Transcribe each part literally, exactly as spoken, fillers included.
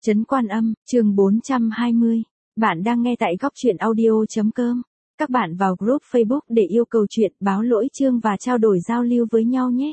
Trấn Quan Âm, chương bốn trăm hai mươi. Bạn đang nghe tại góc truyện audio.com. Các bạn vào group Facebook để yêu cầu chuyện, báo lỗi chương và trao đổi giao lưu với nhau nhé.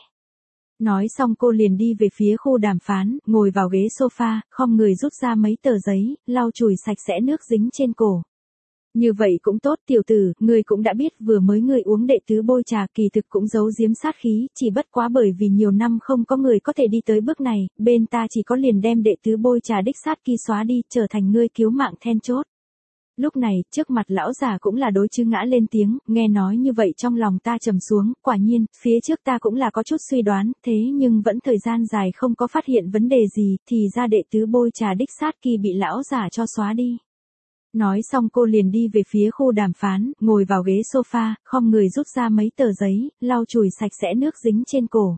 Nói xong cô liền đi về phía khu đàm phán, ngồi vào ghế sofa, khom người rút ra mấy tờ giấy, lau chùi sạch sẽ nước dính trên cổ. Như vậy cũng tốt tiểu tử, ngươi cũng đã biết vừa mới ngươi uống đệ tứ bôi trà kỳ thực cũng giấu giếm sát khí, chỉ bất quá bởi vì nhiều năm không có người có thể đi tới bước này, bên ta chỉ có liền đem đệ tứ bôi trà đích sát kỳ xóa đi, trở thành ngươi cứu mạng then chốt. Lúc này, trước mặt lão già cũng là đối chư ngã lên tiếng, nghe nói như vậy trong lòng ta trầm xuống, quả nhiên, phía trước ta cũng là có chút suy đoán, thế nhưng vẫn thời gian dài không có phát hiện vấn đề gì, thì ra đệ tứ bôi trà đích sát kỳ bị lão già cho xóa đi. Nói xong cô liền đi về phía khu đàm phán, ngồi vào ghế sofa, khom người rút ra mấy tờ giấy, lau chùi sạch sẽ nước dính trên cổ.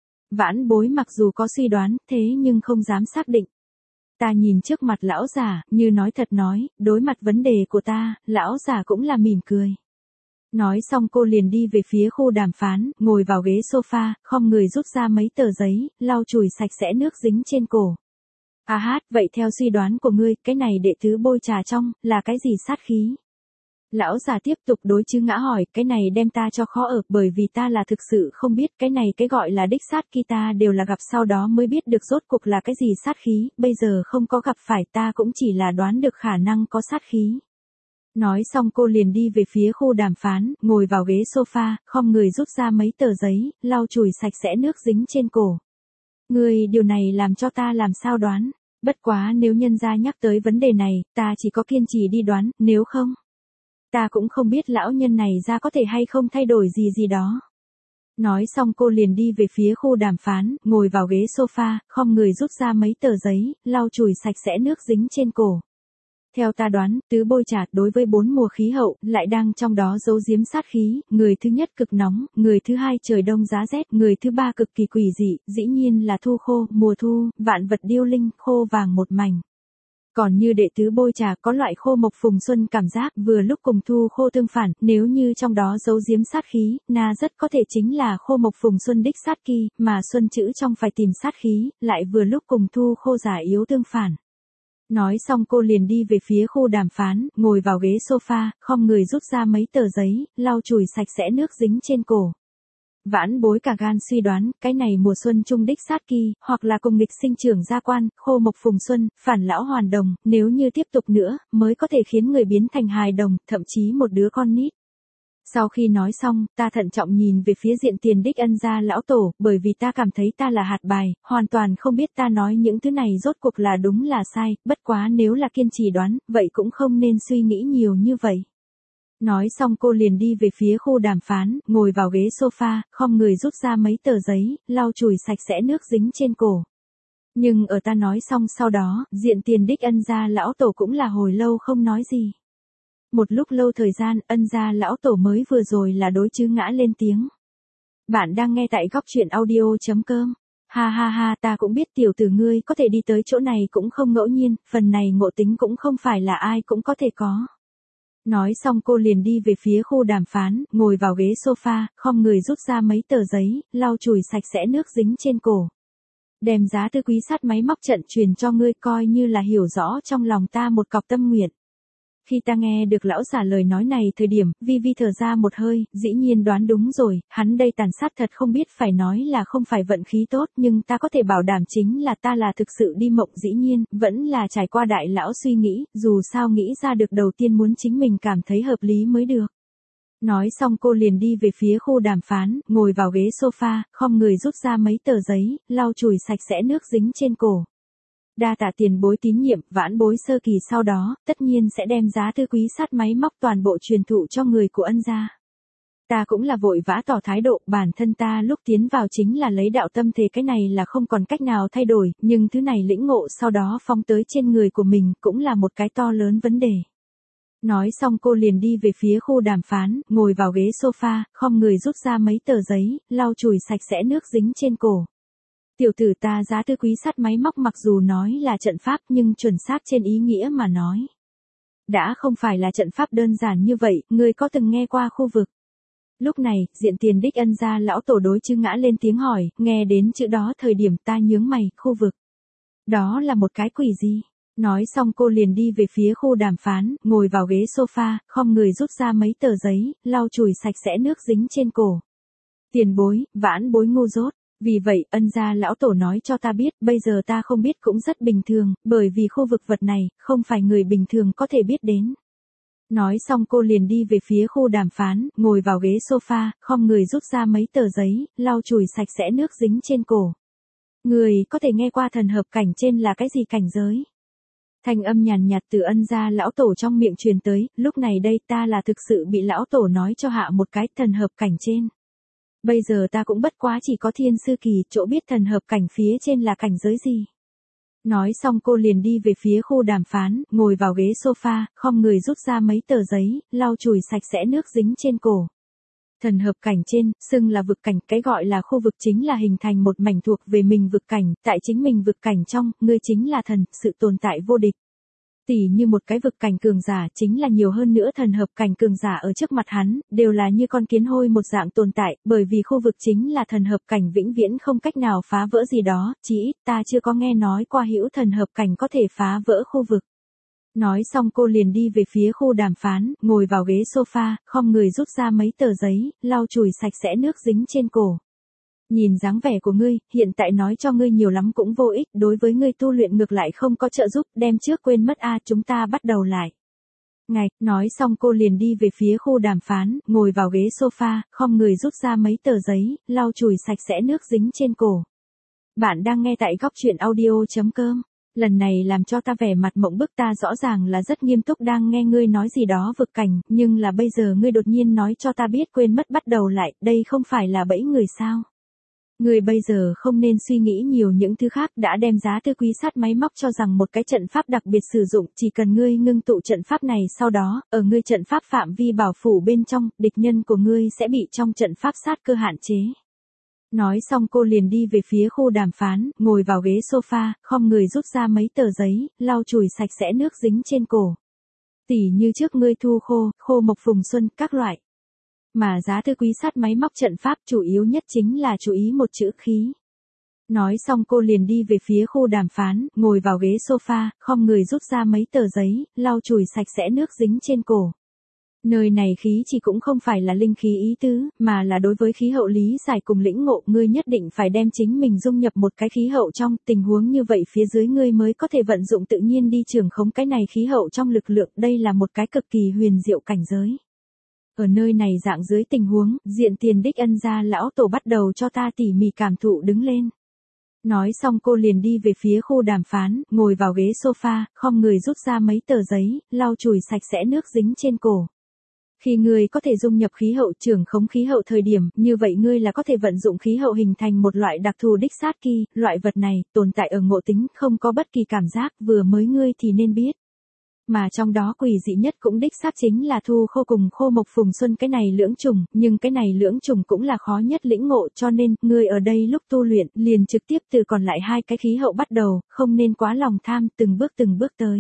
Vãn Bối mặc dù có suy đoán, thế nhưng không dám xác định. Ta nhìn trước mặt lão già, như nói thật nói, đối mặt vấn đề của ta, lão già cũng là mỉm cười. Nói xong cô liền đi về phía khu đàm phán, ngồi vào ghế sofa, khom người rút ra mấy tờ giấy, lau chùi sạch sẽ nước dính trên cổ. À hát, vậy theo suy đoán của ngươi, cái này đệ tứ bôi trà trong, là cái gì sát khí? Lão già tiếp tục đối chư ngã hỏi, cái này đem ta cho khó ở, bởi vì ta là thực sự không biết, cái này cái gọi là đích sát kỳ ta đều là gặp sau đó mới biết được rốt cuộc là cái gì sát khí, bây giờ không có gặp phải ta cũng chỉ là đoán được khả năng có sát khí. Nói xong cô liền đi về phía khu đàm phán, ngồi vào ghế sofa, khom người rút ra mấy tờ giấy, lau chùi sạch sẽ nước dính trên cổ. Ngươi, điều này làm cho ta làm sao đoán, bất quá nếu nhân gia nhắc tới vấn đề này, ta chỉ có kiên trì đi đoán, nếu không, ta cũng không biết lão nhân này ra có thể hay không thay đổi gì gì đó. Nói xong cô liền đi về phía khu đàm phán, ngồi vào ghế sofa, khom người rút ra mấy tờ giấy, lau chùi sạch sẽ nước dính trên cổ. Theo ta đoán, tứ bôi trà đối với bốn mùa khí hậu, lại đang trong đó giấu giếm sát khí, người thứ nhất cực nóng, người thứ hai trời đông giá rét, người thứ ba cực kỳ quỷ dị, dĩ nhiên là thu khô, mùa thu, vạn vật điêu linh, khô vàng một mảnh. Còn như đệ tứ bôi trà có loại khô mộc phùng xuân cảm giác vừa lúc cùng thu khô tương phản, nếu như trong đó giấu giếm sát khí, na rất có thể chính là khô mộc phùng xuân đích sát kỳ, mà xuân chữ trong phải tìm sát khí, lại vừa lúc cùng thu khô giả yếu tương phản. Nói xong cô liền đi về phía khu đàm phán, ngồi vào ghế sofa, khom người rút ra mấy tờ giấy, lau chùi sạch sẽ nước dính trên cổ. Vãn Bối cả gan suy đoán, cái này mùa xuân trung đích sát kỳ, hoặc là cùng nghịch sinh trưởng gia quan, khô mộc phùng xuân, phản lão hoàn đồng, nếu như tiếp tục nữa, mới có thể khiến người biến thành hài đồng, thậm chí một đứa con nít. Sau khi nói xong, ta thận trọng nhìn về phía diện tiền đích ân gia lão tổ, bởi vì ta cảm thấy ta là hạt bài, hoàn toàn không biết ta nói những thứ này rốt cuộc là đúng là sai, bất quá nếu là kiên trì đoán, vậy cũng không nên suy nghĩ nhiều như vậy. Nói xong cô liền đi về phía khu đàm phán, ngồi vào ghế sofa, khom người rút ra mấy tờ giấy, lau chùi sạch sẽ nước dính trên cổ. Nhưng ở ta nói xong sau đó, diện tiền đích ân gia lão tổ cũng là hồi lâu không nói gì. Một lúc lâu thời gian, ân gia lão tổ mới vừa rồi là đối chư ngã lên tiếng. Bạn đang nghe tại góc truyện audio.com. Ha ha ha, ta cũng biết tiểu tử ngươi có thể đi tới chỗ này cũng không ngẫu nhiên, phần này ngộ tính cũng không phải là ai cũng có thể có. Nói xong cô liền đi về phía khu đàm phán, ngồi vào ghế sofa, khom người rút ra mấy tờ giấy, lau chùi sạch sẽ nước dính trên cổ. Đem giá tư quý sát máy móc trận truyền cho ngươi coi như là hiểu rõ trong lòng ta một cọc tâm nguyện. Khi ta nghe được lão giả lời nói này thời điểm, vi vi thở ra một hơi, dĩ nhiên đoán đúng rồi, hắn đây tàn sát thật không biết phải nói là không phải vận khí tốt, nhưng ta có thể bảo đảm chính là ta là thực sự đi mộng, dĩ nhiên, vẫn là trải qua đại lão suy nghĩ, dù sao nghĩ ra được đầu tiên muốn chính mình cảm thấy hợp lý mới được. Nói xong cô liền đi về phía khu đàm phán, ngồi vào ghế sofa, khom người rút ra mấy tờ giấy, lau chùi sạch sẽ nước dính trên cổ. Đa tạ tiền bối tín nhiệm, Vãn Bối sơ kỳ sau đó, tất nhiên sẽ đem giá tư quý sát máy móc toàn bộ truyền thụ cho người của ân gia. Ta cũng là vội vã tỏ thái độ, bản thân ta lúc tiến vào chính là lấy đạo tâm thế, cái này là không còn cách nào thay đổi, nhưng thứ này lĩnh ngộ sau đó phong tới trên người của mình cũng là một cái to lớn vấn đề. Nói xong cô liền đi về phía khu đàm phán, ngồi vào ghế sofa, khom người rút ra mấy tờ giấy, lau chùi sạch sẽ nước dính trên cổ. Tiểu tử ta giá tư quý sát máy móc mặc dù nói là trận pháp nhưng chuẩn xác trên ý nghĩa mà nói. Đã không phải là trận pháp đơn giản như vậy, ngươi có từng nghe qua khu vực. Lúc này, diện tiền đích ân gia lão tổ đối chư ngã lên tiếng hỏi, nghe đến chữ đó thời điểm ta nhướng mày, khu vực. Đó là một cái quỷ gì? Nói xong cô liền đi về phía khu đàm phán, ngồi vào ghế sofa, khom người rút ra mấy tờ giấy, lau chùi sạch sẽ nước dính trên cổ. Tiền bối, vãn bối ngu dốt. Vì vậy, ân gia lão tổ nói cho ta biết, bây giờ ta không biết cũng rất bình thường, bởi vì khu vực vật này, không phải người bình thường có thể biết đến. Nói xong cô liền đi về phía khu đàm phán, ngồi vào ghế sofa, khom người rút ra mấy tờ giấy, lau chùi sạch sẽ nước dính trên cổ. Người có thể nghe qua thần hợp cảnh trên là cái gì cảnh giới? Thanh âm nhàn nhạt từ ân gia lão tổ trong miệng truyền tới, lúc này đây ta là thực sự bị lão tổ nói cho hạ một cái thần hợp cảnh trên. Bây giờ ta cũng bất quá chỉ có thiên sư kỳ, chỗ biết thần hợp cảnh phía trên là cảnh giới gì. Nói xong cô liền đi về phía khu đàm phán, ngồi vào ghế sofa, khom người rút ra mấy tờ giấy, lau chùi sạch sẽ nước dính trên cổ. Thần hợp cảnh trên, xưng là vực cảnh, cái gọi là khu vực chính là hình thành một mảnh thuộc về mình vực cảnh, tại chính mình vực cảnh trong, ngươi chính là thần, sự tồn tại vô địch. Tỉ như một cái vực cảnh cường giả chính là nhiều hơn nữa thần hợp cảnh cường giả ở trước mặt hắn, đều là như con kiến hôi một dạng tồn tại, bởi vì khu vực chính là thần hợp cảnh vĩnh viễn không cách nào phá vỡ gì đó, chỉ ít ta chưa có nghe nói qua hữu thần hợp cảnh có thể phá vỡ khu vực. Nói xong cô liền đi về phía khu đàm phán, ngồi vào ghế sofa, khom người rút ra mấy tờ giấy, lau chùi sạch sẽ nước dính trên cổ. Nhìn dáng vẻ của ngươi, hiện tại nói cho ngươi nhiều lắm cũng vô ích, đối với ngươi tu luyện ngược lại không có trợ giúp, đem trước quên mất a, chúng ta bắt đầu lại. Ngạch, nói xong cô liền đi về phía khu đàm phán, ngồi vào ghế sofa, khom người rút ra mấy tờ giấy, lau chùi sạch sẽ nước dính trên cổ. Bạn đang nghe tại góc truyện audio chấm com. Lần này làm cho ta vẻ mặt mộng bức, ta rõ ràng là rất nghiêm túc đang nghe ngươi nói gì đó vực cảnh, nhưng là bây giờ ngươi đột nhiên nói cho ta biết quên mất bắt đầu lại, đây không phải là bẫy người sao? Ngươi bây giờ không nên suy nghĩ nhiều những thứ khác, đã đem giá tư quý sát máy móc cho rằng một cái trận pháp đặc biệt sử dụng, chỉ cần ngươi ngưng tụ trận pháp này, sau đó, ở ngươi trận pháp phạm vi bảo phủ bên trong, địch nhân của ngươi sẽ bị trong trận pháp sát cơ hạn chế. Nói xong cô liền đi về phía khu đàm phán, ngồi vào ghế sofa, khom người rút ra mấy tờ giấy, lau chùi sạch sẽ nước dính trên cổ. Tỉ như trước ngươi thu khô, khô mộc phùng xuân, các loại. Mà giá tư quý sát máy móc trận pháp chủ yếu nhất chính là chú ý một chữ khí. Nói xong cô liền đi về phía khu đàm phán, ngồi vào ghế sofa, khom người rút ra mấy tờ giấy, lau chùi sạch sẽ nước dính trên cổ. Nơi này khí chỉ cũng không phải là linh khí ý tứ, mà là đối với khí hậu lý giải cùng lĩnh ngộ, ngươi nhất định phải đem chính mình dung nhập một cái khí hậu trong, tình huống như vậy phía dưới ngươi mới có thể vận dụng tự nhiên đi trường khống cái này khí hậu trong lực lượng, đây là một cái cực kỳ huyền diệu cảnh giới. Ở nơi này dạng dưới tình huống, diện tiền đích ân gia lão tổ bắt đầu cho ta tỉ mỉ cảm thụ đứng lên. Nói xong cô liền đi về phía khu đàm phán, ngồi vào ghế sofa, khom người rút ra mấy tờ giấy, lau chùi sạch sẽ nước dính trên cổ. Khi ngươi có thể dung nhập khí hậu trưởng khống khí hậu thời điểm, như vậy ngươi là có thể vận dụng khí hậu hình thành một loại đặc thù đích sát kỳ, loại vật này, tồn tại ở ngộ tính, không có bất kỳ cảm giác, vừa mới ngươi thì nên biết. Mà trong đó quỷ dị nhất cũng đích xác chính là thu khô cùng khô mộc phùng xuân cái này lưỡng trùng, nhưng cái này lưỡng trùng cũng là khó nhất lĩnh ngộ, cho nên, ngươi ở đây lúc tu luyện, liền trực tiếp từ còn lại hai cái khí hậu bắt đầu, không nên quá lòng tham, từng bước từng bước tới.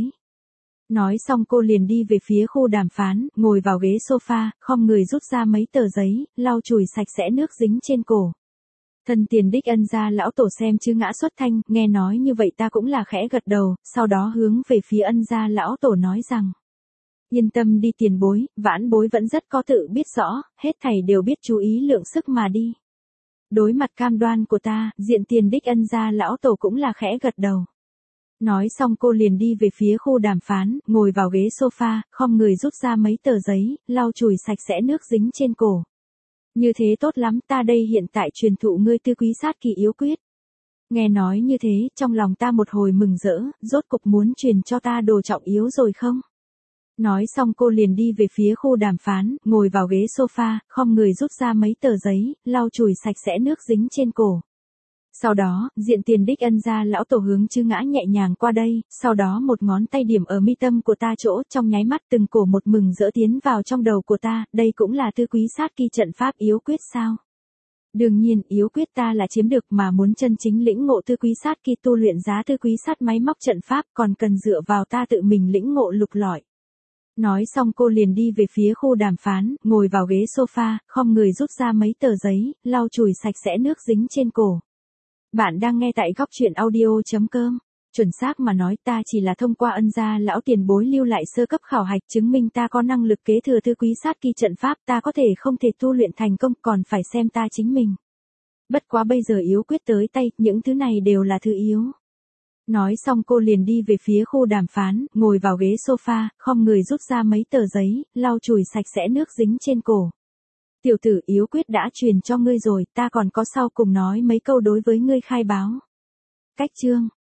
Nói xong cô liền đi về phía khu đàm phán, ngồi vào ghế sofa, khom người rút ra mấy tờ giấy, lau chùi sạch sẽ nước dính trên cổ. Thân tiền đích ân gia lão tổ xem chư ngã xuất thanh, nghe nói như vậy ta cũng là khẽ gật đầu, sau đó hướng về phía ân gia lão tổ nói rằng. Yên tâm đi tiền bối, vãn bối vẫn rất có tự biết rõ, hết thảy đều biết chú ý lượng sức mà đi. Đối mặt cam đoan của ta, diện tiền đích ân gia lão tổ cũng là khẽ gật đầu. Nói xong cô liền đi về phía khu đàm phán, ngồi vào ghế sofa, khom người rút ra mấy tờ giấy, lau chùi sạch sẽ nước dính trên cổ. Như thế tốt lắm, ta đây hiện tại truyền thụ ngươi tư quý sát kỳ yếu quyết. Nghe nói như thế, trong lòng ta một hồi mừng rỡ, rốt cục muốn truyền cho ta đồ trọng yếu rồi không? Nói xong cô liền đi về phía khu đàm phán, ngồi vào ghế sofa, khom người rút ra mấy tờ giấy, lau chùi sạch sẽ nước dính trên cổ. Sau đó, diện tiền đích ân gia lão tổ hướng chư ngã nhẹ nhàng qua đây, sau đó một ngón tay điểm ở mi tâm của ta chỗ, trong nháy mắt từng cổ một mừng rỡ tiến vào trong đầu của ta, đây cũng là tư quý sát kỳ trận pháp yếu quyết sao? Đương nhiên, yếu quyết ta là chiếm được, mà muốn chân chính lĩnh ngộ tư quý sát kỳ tu luyện giá tư quý sát máy móc trận pháp còn cần dựa vào ta tự mình lĩnh ngộ lục lọi. Nói xong cô liền đi về phía khu đàm phán, ngồi vào ghế sofa, khom người rút ra mấy tờ giấy, lau chùi sạch sẽ nước dính trên cổ. Bạn đang nghe tại góc truyện audio chấm com. Chuẩn xác mà nói ta chỉ là thông qua ân gia lão tiền bối lưu lại sơ cấp khảo hạch chứng minh ta có năng lực kế thừa thư quý sát kỳ trận pháp, ta có thể không thể tu luyện thành công còn phải xem ta chính mình. Bất quá bây giờ yếu quyết tới tay, những thứ này đều là thứ yếu. Nói xong cô liền đi về phía khu đàm phán, ngồi vào ghế sofa, khom người rút ra mấy tờ giấy, lau chùi sạch sẽ nước dính trên cổ. Tiểu tử, yếu quyết đã truyền cho ngươi rồi, ta còn có sau cùng nói mấy câu đối với ngươi khai báo. Cách chương